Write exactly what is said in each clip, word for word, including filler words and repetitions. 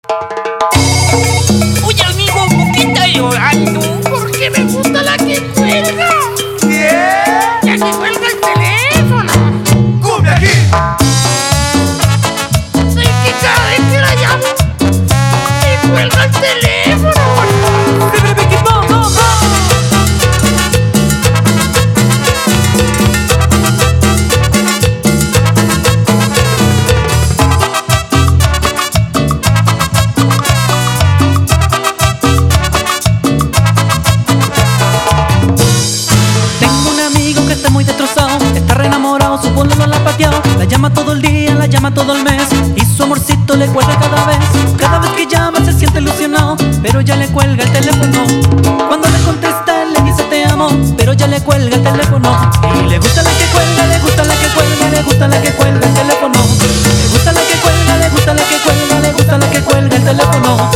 Oye, amigo, ¿por qué estás llorando? Porque me gusta la que cuelga. ¿Qué? La que cuelga el teléfono. ¡Cumbia aquí! Es que cada vez que la llamo, me cuelga el teléfono. Está muy destrozado, está re enamorado, su pololo la ha pateado. La llama todo el día, la llama todo el mes, y su amorcito le cuelga cada vez. Cada vez que llama se siente ilusionado, pero ya le cuelga el teléfono. Cuando le contesta él le dice te amo, pero ya le cuelga el teléfono. Y le gusta la que cuelga, le gusta la que cuelga, le gusta la que cuelga el teléfono. Le gusta la que cuelga, le gusta la que cuelga, le gusta la que cuelga el teléfono.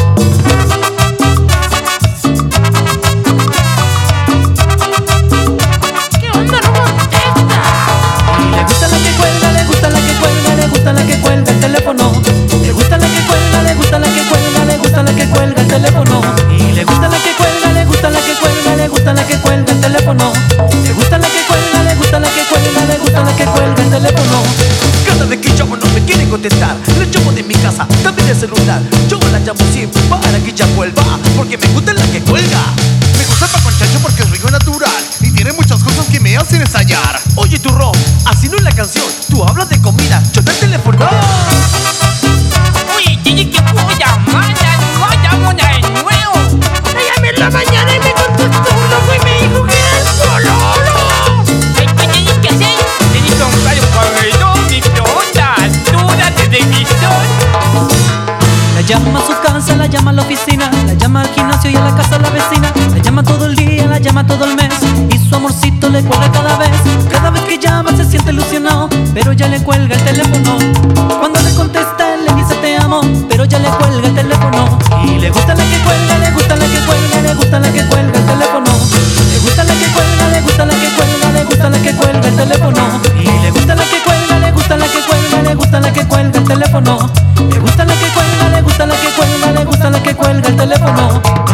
La que cuelga el teléfono, le gusta la que cuelga, le gusta la que cuelga, le gusta la que cuelga el teléfono. Y le gusta la que cuelga, le gusta la que cuelga, le gusta la que cuelga el teléfono. Le gusta la que cuelga, le gusta la que cuelga, le gusta la que cuelga el teléfono. Cada vez que llamo no me quieren contestar, le llamo de mi casa, también de celular. Yo la llamo siempre para que ella vuelva, porque me gusta la que cuelga. Me gusta el paconchacho porque es rico y natural, y tiene muchas cosas que me hacen estallar. Oye tu Ron, así no es la canción, tú hablas de comida, yo del teléfono. Oye, tiene que puedo llamar, no llamo de nuevo. La llamé en la mañana y me contestó un loco y me dijo que era el pololo. ¿Qué tienes que hacer? Tienes que comprar un corredor, microondas, duras de televisor. La llama a su casa, la llama a la oficina, la llama al gimnasio y a la casa de la vecina. La llama todo el día, la llama todo el mes, y su amorcito le cuelga cada vez. Cada vez que llama se siente ilusionado, pero ya le cuelga el teléfono. Cuando le contesta él le dice te amo, pero ya le cuelga el teléfono. Y le gusta la que cuelga, le gusta la que cuelga, le gusta la que cuelga el teléfono. Le gusta la que cuelga, le gusta la que cuelga, le gusta la que cuelga el teléfono. Y le gusta la que cuelga, le gusta la que cuelga, le gusta la que cuelga el teléfono. Le gusta la que cuelga, le gusta la que cuelga, le gusta la que cuelga el teléfono.